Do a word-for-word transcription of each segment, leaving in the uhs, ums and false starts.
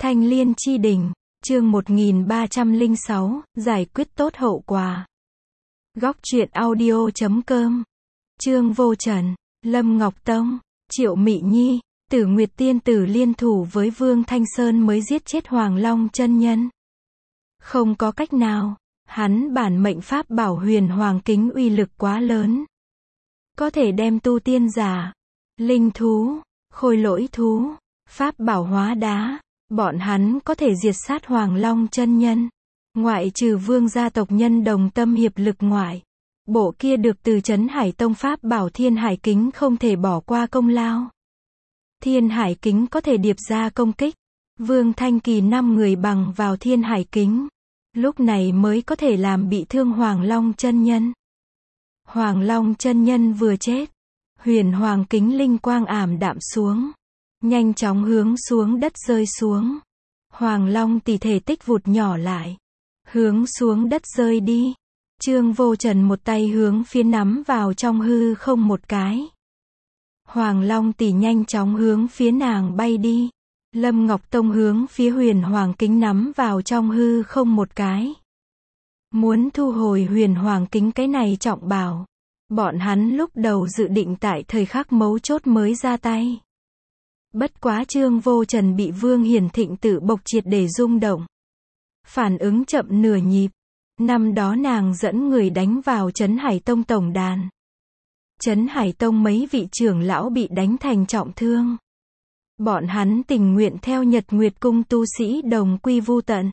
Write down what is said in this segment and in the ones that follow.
Thanh Liên Chi Đỉnh, chương một nghìn ba trăm lẻ sáu, giải quyết tốt hậu quả. Góc truyện audio chấm com. Trương Vô Trần, Lâm Ngọc Tông, Triệu Mị Nhi, Tử Nguyệt Tiên Tử liên thủ với Vương Thanh Sơn mới giết chết Hoàng Long chân nhân. Không có cách nào, hắn bản mệnh pháp bảo Huyền Hoàng Kính uy lực quá lớn. Có thể đem tu tiên giả, linh thú, khôi lỗi thú, pháp bảo hóa đá, bọn hắn có thể diệt sát Hoàng Long chân nhân. Ngoại trừ Vương gia tộc nhân đồng tâm hiệp lực ngoại, bộ kia được từ Trấn Hải Tông pháp bảo Thiên Hải Kính không thể bỏ qua công lao. Thiên Hải Kính có thể điệp ra công kích. Vương Thanh Kỳ năm người bằng vào Thiên Hải Kính, lúc này mới có thể làm bị thương Hoàng Long chân nhân. Hoàng Long chân nhân vừa chết, Huyền Hoàng Kính linh quang ảm đạm xuống, nhanh chóng hướng xuống đất rơi xuống. Hoàng Long tỷ thể tích vụt nhỏ lại, hướng xuống đất rơi đi. Trương Vô Trần một tay hướng phía nắm vào trong hư không một cái. Hoàng Long tỷ nhanh chóng hướng phía nàng bay đi. Lâm Ngọc Tông hướng phía Huyền Hoàng Kính nắm vào trong hư không một cái. Muốn thu hồi Huyền Hoàng Kính cái này trọng bảo. Bọn hắn lúc đầu dự định tại thời khắc mấu chốt mới ra tay. Bất quá Trương Vô Trần bị Vương Hiển Thịnh tự bộc triệt để rung động. Phản ứng chậm nửa nhịp. Năm đó nàng dẫn người đánh vào Trấn Hải Tông tổng đàn. Trấn Hải Tông mấy vị trưởng lão bị đánh thành trọng thương. Bọn hắn tình nguyện theo Nhật Nguyệt Cung tu sĩ đồng quy vu tận.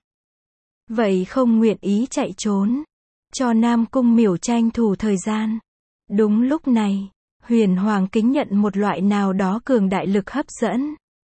Vậy không nguyện ý chạy trốn. Cho Nam Cung Miểu tranh thủ thời gian. Đúng lúc này, Huyền Hoàng Kính nhận một loại nào đó cường đại lực hấp dẫn.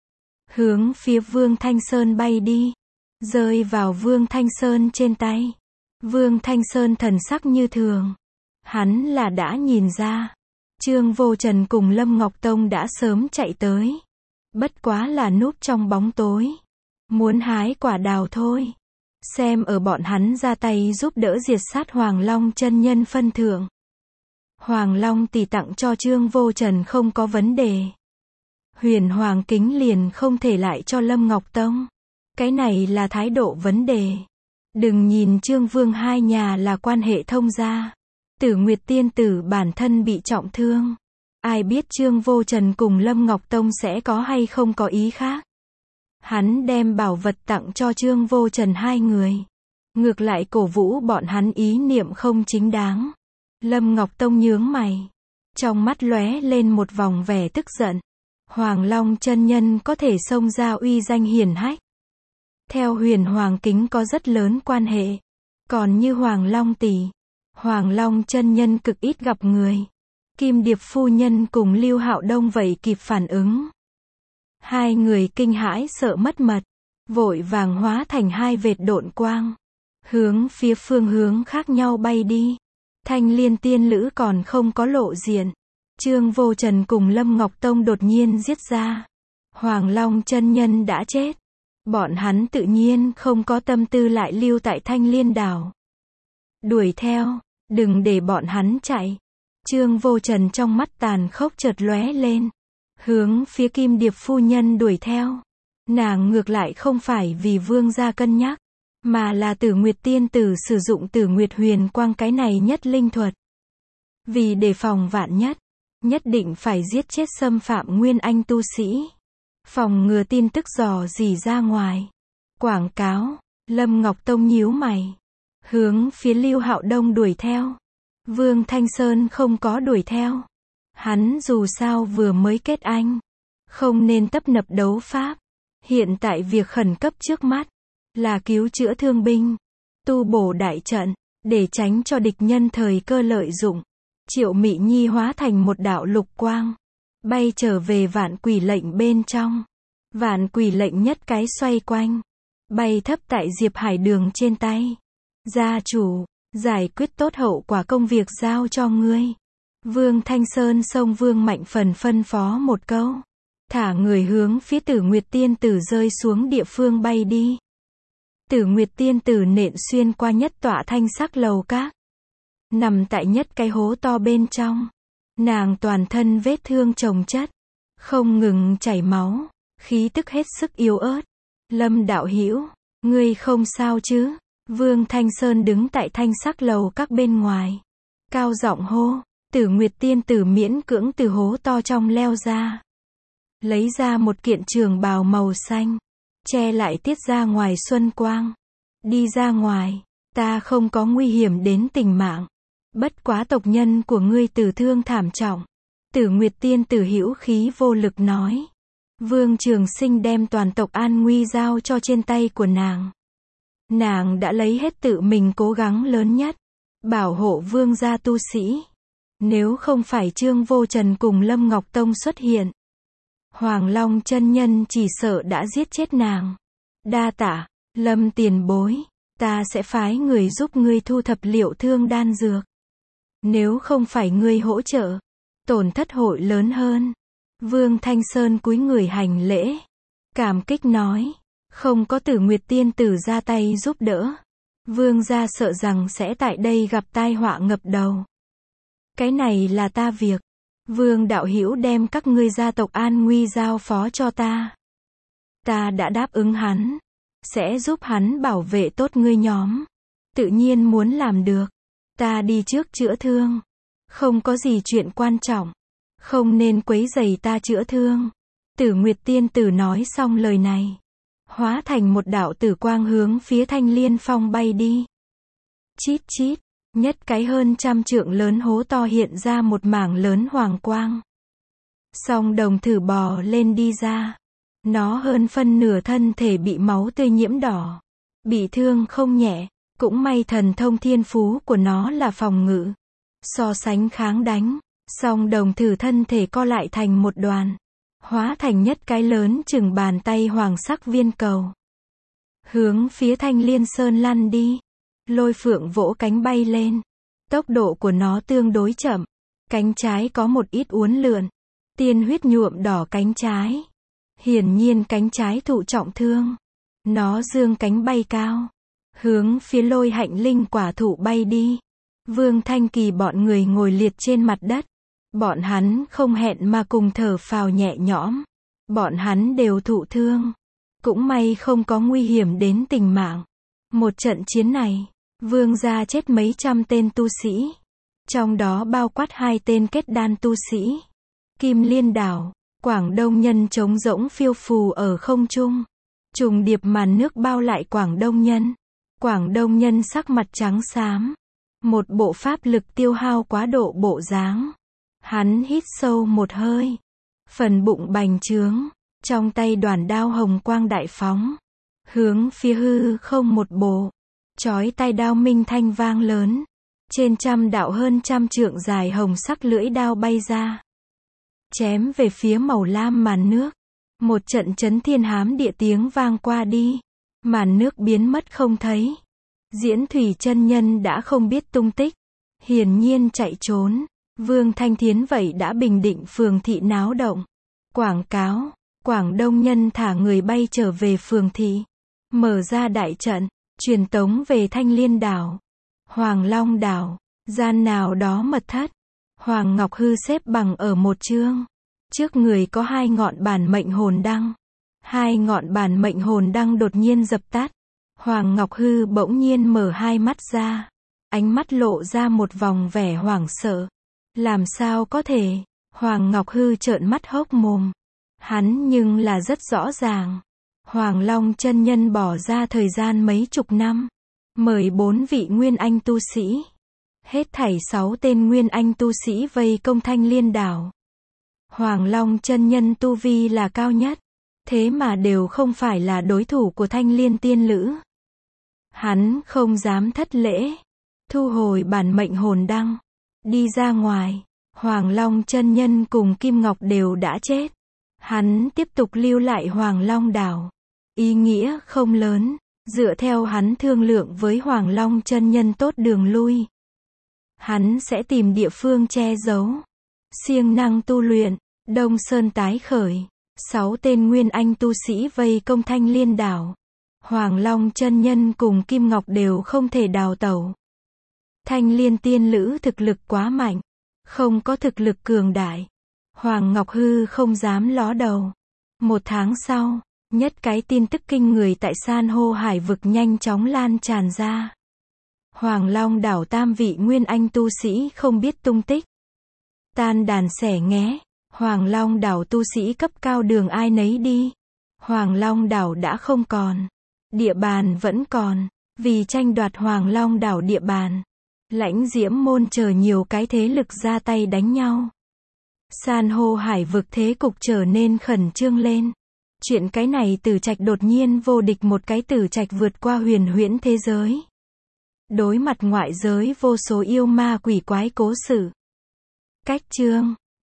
Hướng phía Vương Thanh Sơn bay đi. Rơi vào Vương Thanh Sơn trên tay. Vương Thanh Sơn thần sắc như thường. Hắn là đã nhìn ra. Trương Vô Trần cùng Lâm Ngọc Tông đã sớm chạy tới. Bất quá là núp trong bóng tối. Muốn hái quả đào thôi. Xem ở bọn hắn ra tay giúp đỡ diệt sát Hoàng Long chân nhân phân thượng. Hoàng Long tỷ tặng cho Trương Vô Trần không có vấn đề. Huyền Hoàng Kính liền không thể lại cho Lâm Ngọc Tông. Cái này là thái độ vấn đề. Đừng nhìn Trương Vương hai nhà là quan hệ thông gia. Tử Nguyệt Tiên Tử bản thân bị trọng thương. Ai biết Trương Vô Trần cùng Lâm Ngọc Tông sẽ có hay không có ý khác. Hắn đem bảo vật tặng cho Trương Vô Trần hai người. Ngược lại cổ vũ bọn hắn ý niệm không chính đáng. Lâm Ngọc Tông nhướng mày. Trong mắt lóe lên một vòng vẻ tức giận. Hoàng Long chân nhân có thể xông ra uy danh hiển hách. Theo Huyền Hoàng Kính có rất lớn quan hệ. Còn như Hoàng Long tỷ, Hoàng Long chân nhân cực ít gặp người. Kim Điệp phu nhân cùng Lưu Hạo Đông vậy kịp phản ứng. Hai người kinh hãi sợ mất mật, vội vàng hóa thành hai vệt độn quang, hướng phía phương hướng khác nhau bay đi. Thanh Liên tiên lữ còn không có lộ diện. Trương Vô Trần cùng Lâm Ngọc Tông đột nhiên giết ra. Hoàng Long chân nhân đã chết. Bọn hắn tự nhiên không có tâm tư lại lưu tại Thanh Liên đảo. Đuổi theo, đừng để bọn hắn chạy. Trương Vô Trần trong mắt tàn khốc chợt lóe lên. Hướng phía Kim Điệp phu nhân đuổi theo. Nàng ngược lại không phải vì Vương gia cân nhắc, mà là Tử Nguyệt Tiên Tử sử dụng Tử Nguyệt Huyền Quang cái này nhất linh thuật. Vì đề phòng vạn nhất, nhất định phải giết chết xâm phạm Nguyên Anh tu sĩ. Phòng ngừa tin tức dò dỉ ra ngoài. Quảng cáo. Lâm Ngọc Tông nhíu mày. Hướng phía Lưu Hạo Đông đuổi theo. Vương Thanh Sơn không có đuổi theo. Hắn dù sao vừa mới kết anh. Không nên tấp nập đấu pháp. Hiện tại việc khẩn cấp trước mắt là cứu chữa thương binh, tu bổ đại trận, để tránh cho địch nhân thời cơ lợi dụng. Triệu Mị Nhi hóa thành một đạo lục quang, bay trở về Vạn Quỷ Lệnh bên trong. Vạn Quỷ Lệnh nhất cái xoay quanh, bay thấp tại Diệp Hải Đường trên tay. Gia chủ, giải quyết tốt hậu quả công việc giao cho ngươi. Vương Thanh Sơn xông Vương Mạnh Phần phân phó một câu. Thả người hướng phía Tử Nguyệt Tiên Tử rơi xuống địa phương bay đi. Tử Nguyệt Tiên Tử nện xuyên qua nhất tọa thanh sắc lầu các. Nằm tại nhất cái hố to bên trong. Nàng toàn thân vết thương chồng chất. Không ngừng chảy máu. Khí tức hết sức yếu ớt. Lâm đạo hữu, ngươi không sao chứ? Vương Thanh Sơn đứng tại thanh sắc lầu các bên ngoài. Cao giọng hô, Tử Nguyệt tiên tử miễn cưỡng từ hố to trong leo ra. Lấy ra một kiện trường bào màu xanh. Che lại tiết ra ngoài xuân quang. Đi ra ngoài, ta không có nguy hiểm đến tính mạng. Bất quá tộc nhân của ngươi tử thương thảm trọng. Tử Nguyệt tiên tử hữu khí vô lực nói. Vương Trường Sinh đem toàn tộc an nguy giao cho trên tay của nàng. Nàng đã lấy hết tự mình cố gắng lớn nhất. Bảo hộ vương gia tu sĩ. Nếu không phải Trương Vô Trần cùng Lâm Ngọc Tông xuất hiện. Hoàng Long chân nhân chỉ sợ đã giết chết nàng. Đa tạ, Lâm tiền bối. Ta sẽ phái người giúp ngươi thu thập liệu thương đan dược. Nếu không phải ngươi hỗ trợ, tổn thất hội lớn hơn. Vương Thanh Sơn cúi người hành lễ. Cảm kích nói. Không có Tử Nguyệt tiên tử ra tay giúp đỡ. Vương gia sợ rằng sẽ tại đây gặp tai họa ngập đầu. Cái này là ta việc. Vương đạo hữu đem các ngươi gia tộc an nguy giao phó cho ta. Ta đã đáp ứng hắn. Sẽ giúp hắn bảo vệ tốt ngươi nhóm. Tự nhiên muốn làm được. Ta đi trước chữa thương. Không có gì chuyện quan trọng. Không nên quấy rầy ta chữa thương. Tử Nguyệt tiên tử nói xong lời này. Hóa thành một đạo tử quang hướng phía Thanh Liên Phong bay đi. Chít chít. Nhất cái hơn trăm trượng lớn hố to hiện ra một mảng lớn hoàng quang. Song đồng thử bò lên đi ra. Nó hơn phân nửa thân thể bị máu tươi nhiễm đỏ. Bị thương không nhẹ. Cũng may thần thông thiên phú của nó là phòng ngự. So sánh kháng đánh. Song đồng thử thân thể co lại thành một đoàn. Hóa thành nhất cái lớn chừng bàn tay hoàng sắc viên cầu. Hướng phía Thanh Liên Sơn lăn đi. Lôi phượng vỗ cánh bay lên. Tốc độ của nó tương đối chậm. Cánh trái có một ít uốn lượn. Tiên huyết nhuộm đỏ cánh trái. Hiển nhiên cánh trái thụ trọng thương. Nó dương cánh bay cao. Hướng phía lôi hạnh linh quả thụ bay đi. Vương Thanh Kỳ bọn người ngồi liệt trên mặt đất. Bọn hắn không hẹn mà cùng thở phào nhẹ nhõm. Bọn hắn đều thụ thương. Cũng may không có nguy hiểm đến tính mạng. Một trận chiến này, vương gia chết mấy trăm tên tu sĩ. Trong đó bao quát hai tên kết đan tu sĩ. Kim Liên đảo, Quảng Đông nhân trống rỗng phiêu phù ở không trung. Trùng điệp màn nước bao lại Quảng Đông nhân. Quảng Đông nhân sắc mặt trắng xám. Một bộ pháp lực tiêu hao quá độ bộ dáng. Hắn hít sâu một hơi. Phần bụng bành trướng. Trong tay đoàn đao hồng quang đại phóng. Hướng phía hư không một bộ. Chói tai đao minh thanh vang lớn. Trên trăm đạo hơn trăm trượng dài hồng sắc lưỡi đao bay ra. Chém về phía màu lam màn nước. Một trận chấn thiên hám địa tiếng vang qua đi. Màn nước biến mất không thấy. Diễn thủy chân nhân đã không biết tung tích. Hiển nhiên chạy trốn. Vương Thanh Thiến vậy đã bình định phường thị náo động. Quảng cáo. Quảng Đông nhân thả người bay trở về phường thị. Mở ra đại trận. Truyền tống về Thanh Liên đảo. Hoàng Long đảo. Gian nào đó mật thất. Hoàng Ngọc Hư xếp bằng ở một chương. Trước người có hai ngọn bản mệnh hồn đăng. Hai ngọn bản mệnh hồn đăng đột nhiên dập tắt. Hoàng Ngọc Hư bỗng nhiên mở hai mắt ra. Ánh mắt lộ ra một vòng vẻ hoảng sợ. Làm sao có thể? Hoàng Ngọc Hư trợn mắt hốc mồm. Hắn nhưng là rất rõ ràng. Hoàng Long chân nhân bỏ ra thời gian mấy chục năm. Mời bốn vị Nguyên Anh tu sĩ. Hết thảy sáu tên Nguyên Anh tu sĩ vây công Thanh Liên đảo. Hoàng Long chân nhân tu vi là cao nhất. Thế mà đều không phải là đối thủ của Thanh Liên tiên lữ. Hắn không dám thất lễ. Thu hồi bản mệnh hồn đăng. Đi ra ngoài. Hoàng Long chân nhân cùng Kim Ngọc đều đã chết. Hắn tiếp tục lưu lại Hoàng Long đảo. Ý nghĩa không lớn. Dựa theo hắn thương lượng với Hoàng Long chân nhân tốt đường lui. Hắn sẽ tìm địa phương che giấu. Siêng năng tu luyện. Đông Sơn tái khởi. Sáu tên Nguyên Anh tu sĩ vây công Thanh Liên đảo. Hoàng Long chân nhân cùng Kim Ngọc đều không thể đào tẩu. Thanh Liên tiên lữ thực lực quá mạnh. Không có thực lực cường đại. Hoàng Ngọc Hư không dám ló đầu. Một tháng sau, Nhất cái tin tức kinh người tại san hô hải vực nhanh chóng lan tràn ra. Hoàng Long đảo tam vị nguyên anh tu sĩ không biết tung tích. Tan đàn xẻ nghé. Hoàng Long đảo tu sĩ cấp cao đường ai nấy đi. Hoàng Long đảo đã không còn. Địa bàn vẫn còn. Vì tranh đoạt Hoàng Long đảo địa bàn, Lãnh Diễm môn chờ nhiều cái thế lực ra tay đánh nhau. San hô hải vực thế cục trở nên khẩn trương lên. Chuyện cái này Tử Trạch đột nhiên vô địch một cái Tử Trạch vượt qua huyền huyễn thế giới. Đối mặt ngoại giới vô số yêu ma quỷ quái cố xử. Cách chương